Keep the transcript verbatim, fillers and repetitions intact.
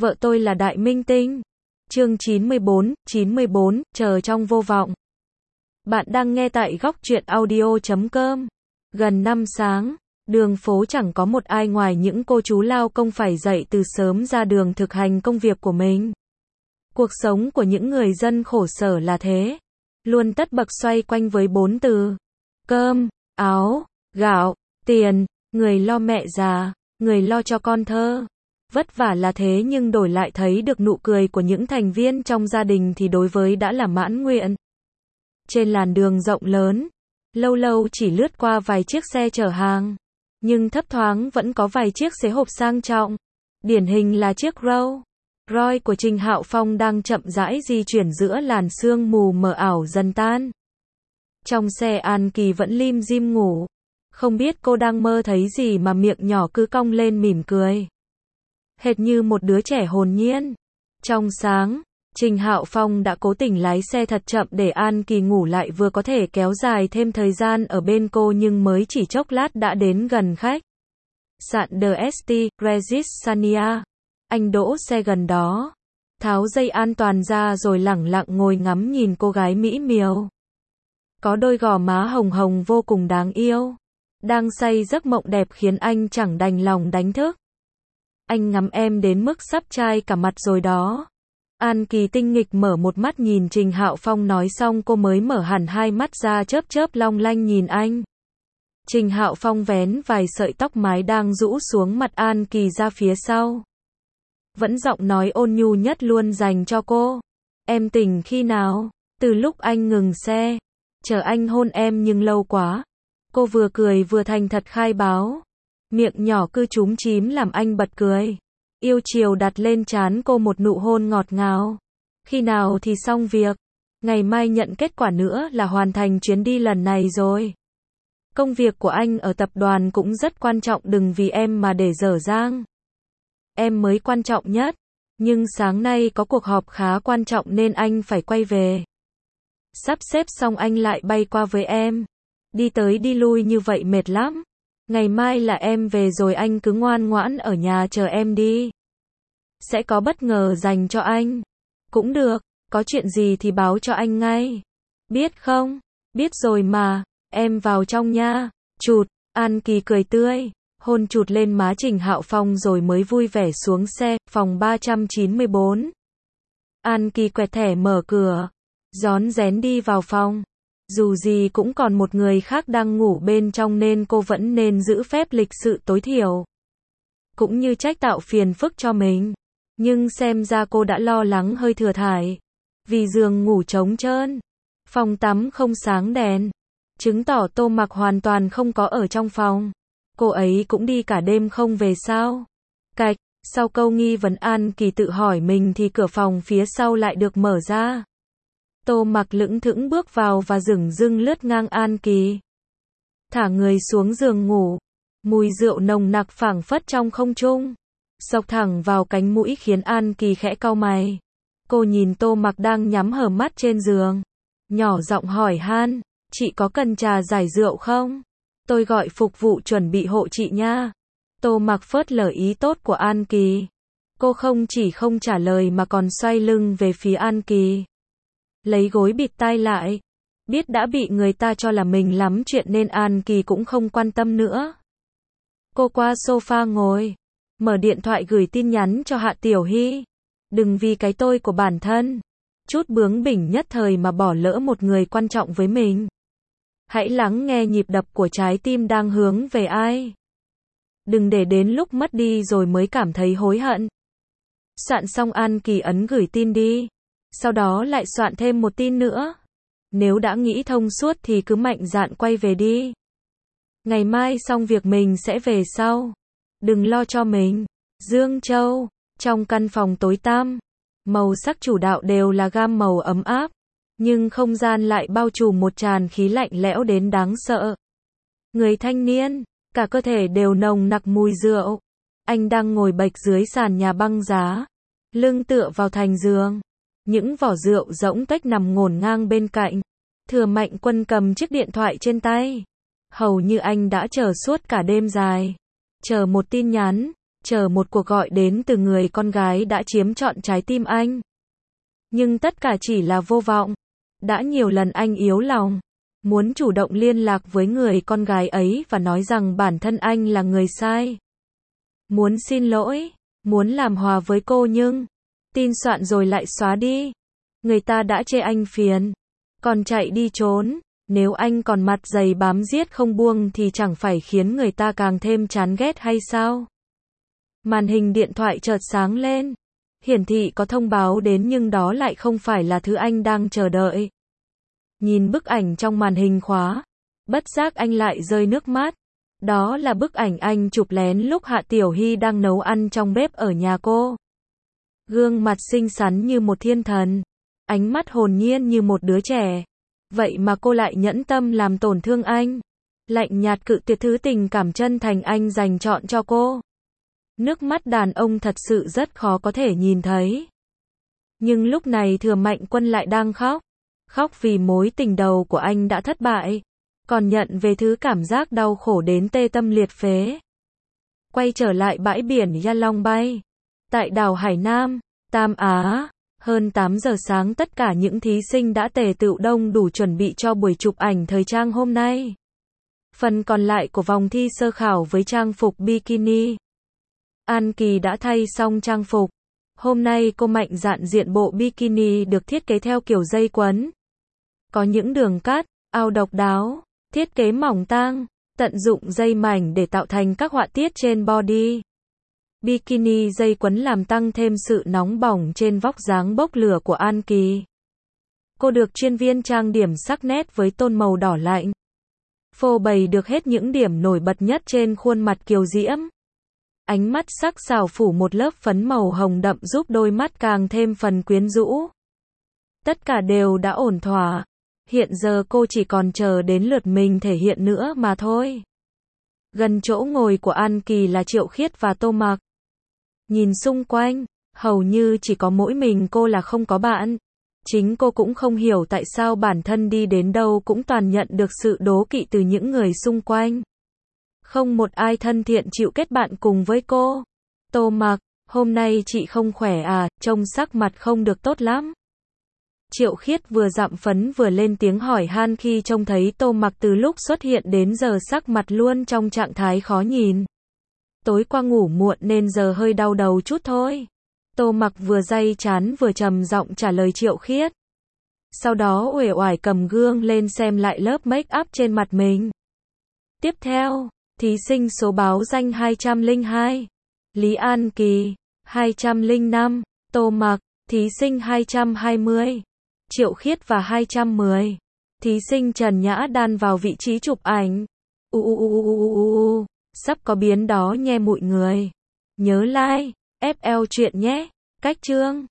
Vợ tôi là đại minh tinh. Chương chín mươi bốn, chín mươi bốn, chờ trong vô vọng. Bạn đang nghe tại góc truyện audio chấm com. Gần năm sáng, đường phố chẳng có một ai ngoài những cô chú lao công phải dậy từ sớm ra đường thực hành công việc của mình. Cuộc sống của những người dân khổ sở là thế. Luôn tất bật xoay quanh với bốn từ. Cơm, áo, gạo, tiền, người lo mẹ già, người lo cho con thơ. Vất vả là thế nhưng đổi lại thấy được nụ cười của những thành viên trong gia đình thì đối với đã là mãn nguyện. Trên làn đường rộng lớn, lâu lâu chỉ lướt qua vài chiếc xe chở hàng, nhưng thấp thoáng vẫn có vài chiếc xế hộp sang trọng. Điển hình là chiếc Rolls Royce của Trình Hạo Phong đang chậm rãi di chuyển giữa làn sương mù mờ ảo dần tan. Trong xe An Kỳ vẫn lim dim ngủ, không biết cô đang mơ thấy gì mà miệng nhỏ cứ cong lên mỉm cười. Hệt như một đứa trẻ hồn nhiên. Trong sáng, Trình Hạo Phong đã cố tình lái xe thật chậm để An Kỳ ngủ lại vừa có thể kéo dài thêm thời gian ở bên cô, nhưng mới chỉ chốc lát đã đến gần khách sạn The ét tê, Regis Sania. Anh đỗ xe gần đó, tháo dây an toàn ra rồi lẳng lặng ngồi ngắm nhìn cô gái mỹ miều. Có đôi gò má hồng hồng vô cùng đáng yêu, đang say giấc mộng đẹp khiến anh chẳng đành lòng đánh thức. Anh ngắm em đến mức sắp chai cả mặt rồi đó. An Kỳ tinh nghịch mở một mắt nhìn Trình Hạo Phong, nói xong cô mới mở hẳn hai mắt ra chớp chớp long lanh nhìn anh. Trình Hạo Phong vén vài sợi tóc mái đang rũ xuống mặt An Kỳ ra phía sau. Vẫn giọng nói ôn nhu nhất luôn dành cho cô. Em tỉnh khi nào? Từ lúc anh ngừng xe. Chờ anh hôn em nhưng lâu quá. Cô vừa cười vừa thành thật khai báo. Miệng nhỏ cứ chúm chím làm anh bật cười. Yêu chiều đặt lên trán cô một nụ hôn ngọt ngào. Khi nào thì xong việc? Ngày mai nhận kết quả nữa là hoàn thành chuyến đi lần này rồi. Công việc của anh ở tập đoàn cũng rất quan trọng, đừng vì em mà để dở dang. Em mới quan trọng nhất. Nhưng sáng nay có cuộc họp khá quan trọng nên anh phải quay về. Sắp xếp xong anh lại bay qua với em. Đi tới đi lui như vậy mệt lắm. Ngày mai là em về rồi, anh cứ ngoan ngoãn ở nhà chờ em đi. Sẽ có bất ngờ dành cho anh. Cũng được, có chuyện gì thì báo cho anh ngay. Biết không? Biết rồi mà, em vào trong nha. Chụt, An Kỳ cười tươi, hôn chụt lên má Trình Hạo Phong rồi mới vui vẻ xuống xe. Phòng ba trăm chín mươi bốn. An Kỳ quẹt thẻ mở cửa, rón rén đi vào phòng. Dù gì cũng còn một người khác đang ngủ bên trong nên cô vẫn nên giữ phép lịch sự tối thiểu. Cũng như trách tạo phiền phức cho mình. Nhưng xem ra cô đã lo lắng hơi thừa thãi. Vì giường ngủ trống trơn, phòng tắm không sáng đèn, chứng tỏ Tô Mặc hoàn toàn không có ở trong phòng. Cô ấy cũng đi cả đêm không về sao? Cạch, sau câu nghi vấn An Kỳ tự hỏi mình thì cửa phòng phía sau lại được mở ra. Tô Mặc lững thững bước vào và dửng dưng lướt ngang An Kỳ. Thả người xuống giường ngủ. Mùi rượu nồng nặc phảng phất trong không trung, xộc thẳng vào cánh mũi khiến An Kỳ khẽ cau mày. Cô nhìn Tô Mặc đang nhắm hờ mắt trên giường, nhỏ giọng hỏi han, chị có cần trà giải rượu không? Tôi gọi phục vụ chuẩn bị hộ chị nha. Tô Mặc phớt lờ ý tốt của An Kỳ. Cô không chỉ không trả lời mà còn xoay lưng về phía An Kỳ, lấy gối bịt tai lại. Biết đã bị người ta cho là mình lắm chuyện nên An Kỳ cũng không quan tâm nữa. Cô qua sofa ngồi, mở điện thoại gửi tin nhắn cho Hạ Tiểu Hy. Đừng vì cái tôi của bản thân, chút bướng bỉnh nhất thời mà bỏ lỡ một người quan trọng với mình. Hãy lắng nghe nhịp đập của trái tim đang hướng về ai. Đừng để đến lúc mất đi rồi mới cảm thấy hối hận. Soạn xong An Kỳ ấn gửi tin đi. Sau đó lại soạn thêm một tin nữa. Nếu đã nghĩ thông suốt thì cứ mạnh dạn quay về đi. Ngày mai xong việc mình sẽ về sau. Đừng lo cho mình. Dương Châu. Trong căn phòng tối tăm, màu sắc chủ đạo đều là gam màu ấm áp, nhưng không gian lại bao trùm một tràn khí lạnh lẽo đến đáng sợ. Người thanh niên, cả cơ thể đều nồng nặc mùi rượu. Anh đang ngồi bệt dưới sàn nhà băng giá, lưng tựa vào thành giường. Những vỏ rượu rỗng tuếch nằm ngổn ngang bên cạnh. Thừa Mạnh Quân cầm chiếc điện thoại trên tay. Hầu như anh đã chờ suốt cả đêm dài. Chờ một tin nhắn. chờ một cuộc gọi đến từ người con gái đã chiếm trọn trái tim anh. Nhưng tất cả chỉ là vô vọng. Đã nhiều lần anh yếu lòng, muốn chủ động liên lạc với người con gái ấy và nói rằng bản thân anh là người sai. Muốn xin lỗi, muốn làm hòa với cô nhưng tin soạn rồi lại xóa đi. Người ta đã chê anh phiền, còn chạy đi trốn. Nếu anh còn mặt dày bám giết không buông thì chẳng phải khiến người ta càng thêm chán ghét hay sao? Màn hình điện thoại chợt sáng lên. Hiển thị có thông báo đến nhưng đó lại không phải là thứ anh đang chờ đợi. Nhìn bức ảnh trong màn hình khóa, bất giác anh lại rơi nước mắt. Đó là bức ảnh anh chụp lén lúc Hạ Tiểu Hy đang nấu ăn trong bếp ở nhà cô. Gương mặt xinh xắn như một thiên thần, ánh mắt hồn nhiên như một đứa trẻ. Vậy mà cô lại nhẫn tâm làm tổn thương anh. Lạnh nhạt cự tuyệt thứ tình cảm chân thành anh dành trọn cho cô. Nước mắt đàn ông thật sự rất khó có thể nhìn thấy. Nhưng lúc này Thừa Mạnh Quân lại đang khóc. Khóc vì mối tình đầu của anh đã thất bại. Còn nhận về thứ cảm giác đau khổ đến tê tâm liệt phế. Quay trở lại bãi biển Gia Long Bay. Tại đảo Hải Nam, Tam Á. Hơn tám giờ sáng tất cả những thí sinh đã tề tựu đông đủ chuẩn bị cho buổi chụp ảnh thời trang hôm nay. Phần còn lại của vòng thi sơ khảo với trang phục bikini. An Kỳ đã thay xong trang phục. Hôm nay cô mạnh dạn diện bộ bikini được thiết kế theo kiểu dây quấn. Có những đường cắt, ao độc đáo, thiết kế mỏng tang, tận dụng dây mảnh để tạo thành các họa tiết trên body. Bikini dây quấn làm tăng thêm sự nóng bỏng trên vóc dáng bốc lửa của An Kỳ. Cô được chuyên viên trang điểm sắc nét với tông màu đỏ lạnh. Phô bày được hết những điểm nổi bật nhất trên khuôn mặt kiều diễm. Ánh mắt sắc sảo phủ một lớp phấn màu hồng đậm giúp đôi mắt càng thêm phần quyến rũ. Tất cả đều đã ổn thỏa. Hiện giờ cô chỉ còn chờ đến lượt mình thể hiện nữa mà thôi. Gần chỗ ngồi của An Kỳ là Triệu Khiết và Tô Mặc. Nhìn xung quanh, hầu như chỉ có mỗi mình cô là không có bạn. Chính cô cũng không hiểu tại sao bản thân đi đến đâu cũng toàn nhận được sự đố kỵ từ những người xung quanh. Không một ai thân thiện chịu kết bạn cùng với cô. Tô Mặc, hôm nay chị không khỏe à, trông sắc mặt không được tốt lắm. Triệu Khiết vừa dặm phấn vừa lên tiếng hỏi han khi trông thấy Tô Mặc từ lúc xuất hiện đến giờ sắc mặt luôn trong trạng thái khó nhìn. Tối qua ngủ muộn nên giờ hơi đau đầu chút thôi. Tô Mặc vừa day chán vừa trầm giọng trả lời Triệu Khiết. Sau đó uể oải cầm gương lên xem lại lớp make up trên mặt mình. Tiếp theo, thí sinh số báo danh hai trăm lẻ hai, Lý An Kỳ, hai trăm lẻ năm, Tô Mặc, thí sinh hai trăm hai mươi, Triệu Khiết và hai trăm mười. Thí sinh Trần Nhã Đan vào vị trí chụp ảnh. U u u u u u, sắp có biến đó nhe mọi người. Nhớ like, ép lờ chuyện nhé. Cách chương